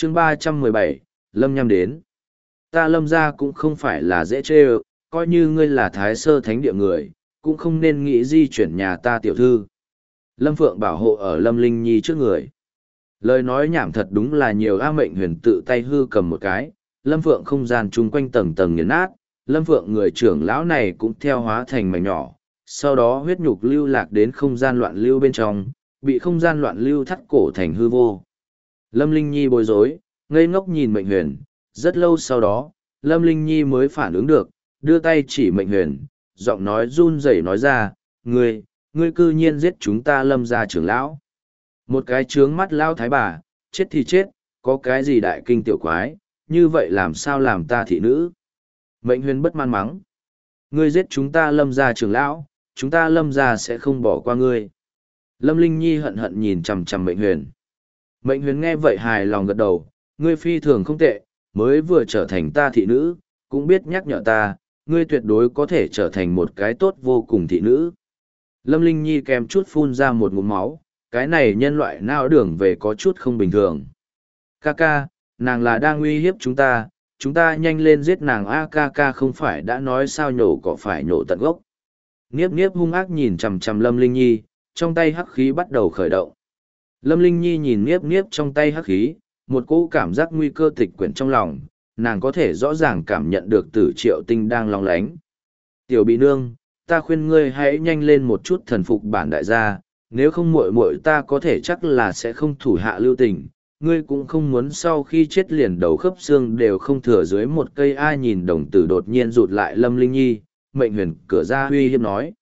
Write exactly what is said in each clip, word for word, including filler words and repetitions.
chương ba trăm mười bảy, Lâm Nham đến. Ta Lâm gia cũng không phải là dễ chê ơ, coi như ngươi là thái sơ thánh địa người, cũng không nên nghĩ di chuyển nhà ta tiểu thư. Lâm Phượng bảo hộ ở Lâm Linh Nhi trước người. Lời nói nhảm thật đúng là nhiều. A Mệnh Huyền tự tay hư cầm một cái, Lâm Phượng không gian chung quanh tầng tầng nghiền nát, Lâm Phượng người trưởng lão này cũng theo hóa thành mảnh nhỏ, sau đó huyết nhục lưu lạc đến không gian loạn lưu bên trong, bị không gian loạn lưu thắt cổ thành hư vô. Lâm Linh Nhi bối rối, ngây ngốc nhìn Mệnh Huyền, rất lâu sau đó, Lâm Linh Nhi mới phản ứng được, đưa tay chỉ Mệnh Huyền, giọng nói run rẩy nói ra, ngươi, ngươi cư nhiên giết chúng ta Lâm gia trưởng lão. Một cái trướng mắt lao thái bà, chết thì chết, có cái gì đại kinh tiểu quái, như vậy làm sao làm ta thị nữ. Mệnh Huyền bất man mắng. Ngươi giết chúng ta Lâm gia trưởng lão, chúng ta Lâm gia sẽ không bỏ qua ngươi. Lâm Linh Nhi hận hận nhìn chằm chằm Mệnh Huyền. Mệnh Huyền nghe vậy hài lòng gật đầu, ngươi phi thường không tệ, mới vừa trở thành ta thị nữ, cũng biết nhắc nhở ta, ngươi tuyệt đối có thể trở thành một cái tốt vô cùng thị nữ. Lâm Linh Nhi kèm chút phun ra một ngụm máu, cái này nhân loại não đường về có chút không bình thường. Ca ca, nàng là đang uy hiếp chúng ta, chúng ta nhanh lên giết nàng. A ca ca không phải đã nói sao nhổ cỏ phải nhổ tận gốc. Niếp niếp hung ác nhìn chằm chằm Lâm Linh Nhi, trong tay hắc khí bắt đầu khởi động. Lâm Linh Nhi nhìn niếp niếp trong tay hắc khí, một cỗ cảm giác nguy cơ tịch quyển trong lòng, nàng có thể rõ ràng cảm nhận được tử triệu tinh đang long lánh. Tiểu bị nương, ta khuyên ngươi hãy nhanh lên một chút thần phục bản đại gia, nếu không muội muội ta có thể chắc là sẽ không thủ hạ lưu tình, ngươi cũng không muốn sau khi chết liền đầu khớp xương đều không thừa dưới một cây. Ai nhìn đồng tử đột nhiên rụt lại Lâm Linh Nhi, Mệnh Huyền cửa ra uy hiếp nói.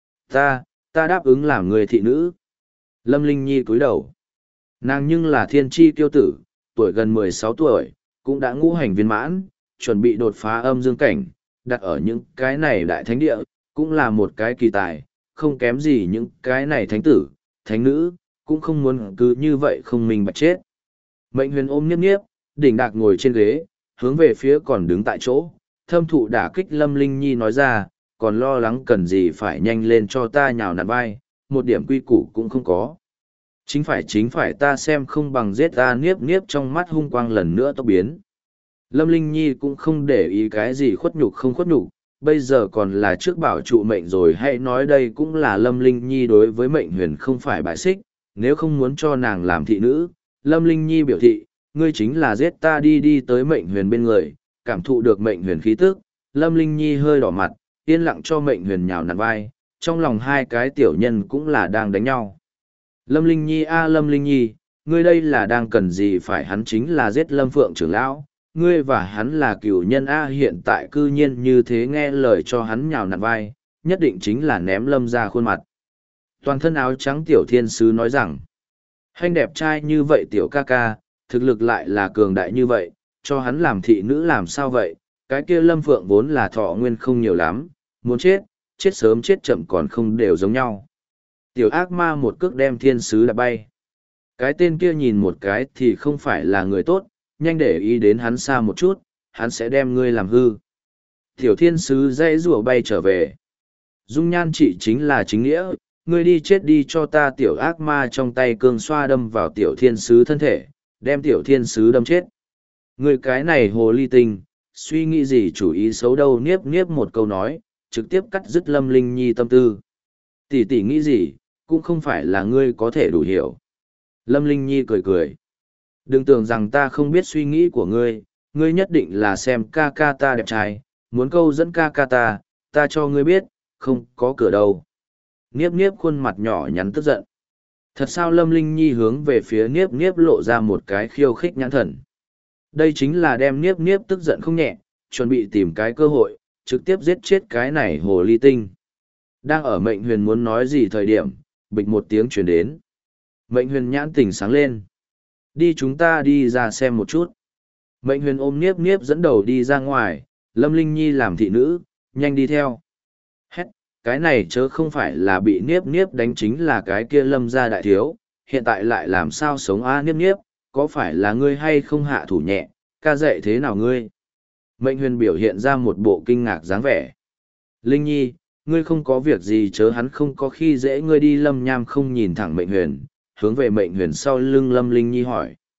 Ta, ta đáp ứng làm người thị nữ. Lâm Linh Nhi cúi đầu. Nàng nhưng là thiên tri kiêu tử, tuổi gần mười sáu tuổi, cũng đã ngũ hành viên mãn, chuẩn bị đột phá âm dương cảnh, đặt ở những cái này đại thánh địa, cũng là một cái kỳ tài, không kém gì những cái này thánh tử, thánh nữ, cũng không muốn cứ như vậy không mình bạch chết. Mệnh Huyền ôm Niếp Niếp, đỉnh đạc ngồi trên ghế, hướng về phía còn đứng tại chỗ, thâm thụ đả kích Lâm Linh Nhi nói ra, còn lo lắng cần gì phải nhanh lên cho ta nhào nặn vai, một điểm quy củ cũng không có. Chính phải chính phải ta xem không bằng giết ta. Niếp Niếp trong mắt hung quang lần nữa tốc biến. Lâm Linh Nhi cũng không để ý cái gì khuất nhục không khuất nhục, bây giờ còn là trước bảo trụ mệnh rồi. Hãy nói đây cũng là Lâm Linh Nhi đối với Mệnh Huyền không phải bài xích, nếu không muốn cho nàng làm thị nữ. Lâm Linh Nhi biểu thị, ngươi chính là giết ta. Đi đi tới Mệnh Huyền bên người, cảm thụ được Mệnh Huyền khí tức, Lâm Linh Nhi hơi đỏ mặt, yên lặng cho Mệnh Huyền nhào nặn vai, trong lòng hai cái tiểu nhân cũng là đang đánh nhau. Lâm Linh Nhi a Lâm Linh Nhi, ngươi đây là đang cần gì phải, hắn chính là giết Lâm Phượng trưởng lão, ngươi và hắn là cựu nhân a hiện tại cư nhiên như thế nghe lời cho hắn nhào nặn vai, nhất định chính là ném Lâm ra khuôn mặt. Toàn thân áo trắng tiểu thiên sứ nói rằng, anh đẹp trai như vậy tiểu ca ca, thực lực lại là cường đại như vậy, cho hắn làm thị nữ làm sao vậy, cái kia Lâm Phượng vốn là thọ nguyên không nhiều lắm, muốn chết, chết sớm chết chậm còn không đều giống nhau. Tiểu ác ma một cước đem thiên sứ đạp bay. Cái tên kia nhìn một cái thì không phải là người tốt, nhanh để ý đến hắn xa một chút, hắn sẽ đem ngươi làm hư. Tiểu thiên sứ dãy rủa bay trở về. Dung nhan chị chính là chính nghĩa, ngươi đi chết đi cho ta. Tiểu ác ma trong tay cương xoa đâm vào tiểu thiên sứ thân thể, đem tiểu thiên sứ đâm chết. Ngươi cái này hồ ly tinh, suy nghĩ gì chủ ý xấu đâu. Niếp niếp một câu nói, trực tiếp cắt dứt Lâm Linh Nhi tâm tư. Tỷ tỷ nghĩ gì, cũng không phải là ngươi có thể đủ hiểu. Lâm Linh Nhi cười cười. Đừng tưởng rằng ta không biết suy nghĩ của ngươi, ngươi nhất định là xem ca ca ta đẹp trai, muốn câu dẫn ca ca ta, ta cho ngươi biết, không có cửa đâu. Niếp niếp khuôn mặt nhỏ nhắn tức giận. Thật sao? Lâm Linh Nhi hướng về phía niếp niếp lộ ra một cái khiêu khích nhãn thần. Đây chính là đem niếp niếp tức giận không nhẹ, chuẩn bị tìm cái cơ hội, trực tiếp giết chết cái này hồ ly tinh. Đang ở Mệnh Huyền muốn nói gì thời điểm, bịch một tiếng truyền đến. Mệnh Huyền nhãn tỉnh sáng lên. Đi, chúng ta đi ra xem một chút. Mệnh Huyền ôm Niếp Niếp dẫn đầu đi ra ngoài, Lâm Linh Nhi làm thị nữ, nhanh đi theo. Hét, cái này chớ không phải là bị Niếp Niếp đánh chính là cái kia Lâm gia đại thiếu, hiện tại lại làm sao sống a? Niếp Niếp, có phải là ngươi hay không hạ thủ nhẹ, ca dạy thế nào ngươi? Mệnh Huyền biểu hiện ra một bộ kinh ngạc dáng vẻ. Linh Nhi, ngươi không có việc gì chớ, hắn không có khi dễ ngươi đi. Lâm Nham không nhìn thẳng Mệnh Huyền, hướng về Mệnh Huyền sau lưng Lâm Linh Nhi hỏi.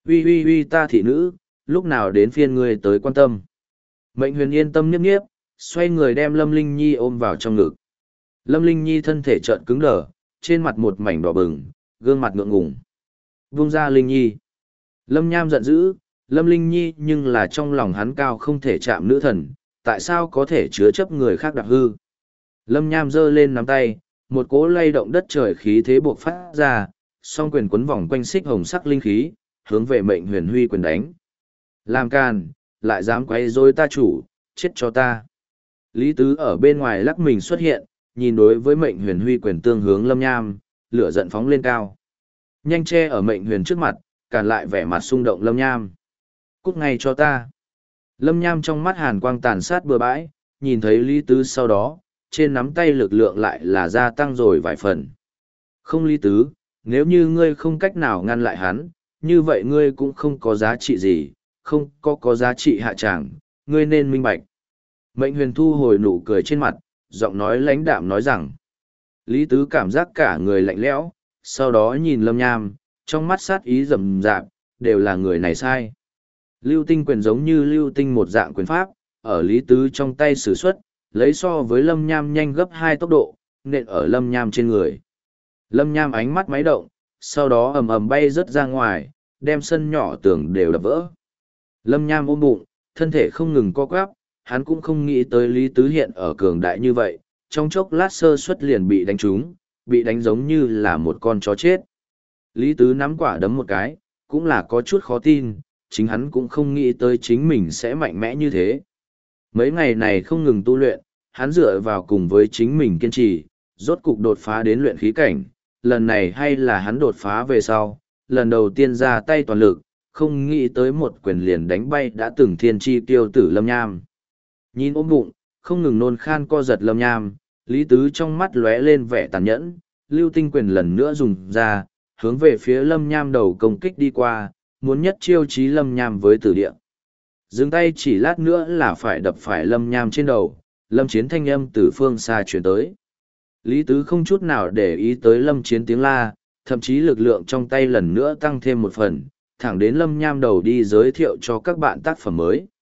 Uy uy uy ta thị nữ, lúc nào đến phiên ngươi tới quan tâm. Mệnh huyền yên tâm nhiếp nhiếp, xoay người đem Lâm Linh Nhi ôm vào trong ngực. Lâm Linh Nhi thân thể trợn cứng đờ, trên mặt một mảnh đỏ bừng, gương mặt ngượng ngùng. Vung ra Linh Nhi. Lâm Nham giận dữ, Lâm Linh Nhi nhưng là trong lòng hắn cao không thể chạm nữ thần, tại sao có thể chứa chấp người khác đạp hư. Lâm Nham giơ lên nắm tay, một cỗ lay động đất trời khí thế buộc phát ra, song quyền quấn vòng quanh xích hồng sắc linh khí, hướng về mệnh huyền huy quyền đánh. Làm càn, lại dám quay rối ta chủ, chết cho ta. Lý Tứ ở bên ngoài lắc mình xuất hiện, nhìn đối với mệnh huyền huy quyền tương hướng Lâm Nham, lửa giận phóng lên cao. Nhanh che ở mệnh huyền trước mặt, cản lại vẻ mặt xung động Lâm Nham. Cút ngay cho ta. Lâm Nham trong mắt hàn quang tàn sát bừa bãi, nhìn thấy Lý Tứ sau đó, trên nắm tay lực lượng lại là gia tăng rồi vài phần. Không Lý Tứ, nếu như ngươi không cách nào ngăn lại hắn, như vậy ngươi cũng không có giá trị gì, không có có giá trị hạ tràng, ngươi nên minh bạch. Mệnh huyền thu hồi nụ cười trên mặt, giọng nói lãnh đạm nói rằng. Lý Tứ cảm giác cả người lạnh lẽo, sau đó nhìn Lâm Nham, trong mắt sát ý rầm rạp, đều là người này sai. Lưu tinh quyền giống như lưu tinh một dạng quyền pháp, ở Lý Tứ trong tay sử xuất, lấy so với Lâm Nham nhanh gấp hai tốc độ, nện ở Lâm Nham trên người. Lâm Nham ánh mắt máy động, sau đó ầm ầm bay rớt ra ngoài, đem sân nhỏ tường đều đập vỡ. Lâm Nham ôm bụng, thân thể không ngừng co quắp, hắn cũng không nghĩ tới Lý Tứ hiện ở cường đại như vậy, trong chốc lát sơ suất liền bị đánh trúng, bị đánh giống như là một con chó chết. Lý Tứ nắm quả đấm một cái, cũng là có chút khó tin, chính hắn cũng không nghĩ tới chính mình sẽ mạnh mẽ như thế. Mấy ngày này không ngừng tu luyện, hắn dựa vào cùng với chính mình kiên trì, rốt cục đột phá đến luyện khí cảnh, lần này hay là hắn đột phá về sau, lần đầu tiên ra tay toàn lực, không nghĩ tới một quyền liền đánh bay đã từng thiên chi tiêu tử Lâm Nham. Nhìn ôm bụng, không ngừng nôn khan co giật Lâm Nham, Lý Tứ trong mắt lóe lên vẻ tàn nhẫn, lưu tinh quyền lần nữa dùng ra, hướng về phía Lâm Nham đầu công kích đi qua, muốn nhất chiêu chí Lâm Nham với tử địa. Dừng tay chỉ lát nữa là phải đập phải Lâm Nham trên đầu, Lâm Chiến thanh âm từ phương xa chuyển tới. Lý Tứ không chút nào để ý tới Lâm Chiến tiếng la, thậm chí lực lượng trong tay lần nữa tăng thêm một phần, thẳng đến Lâm Nham đầu đi giới thiệu cho các bạn tác phẩm mới.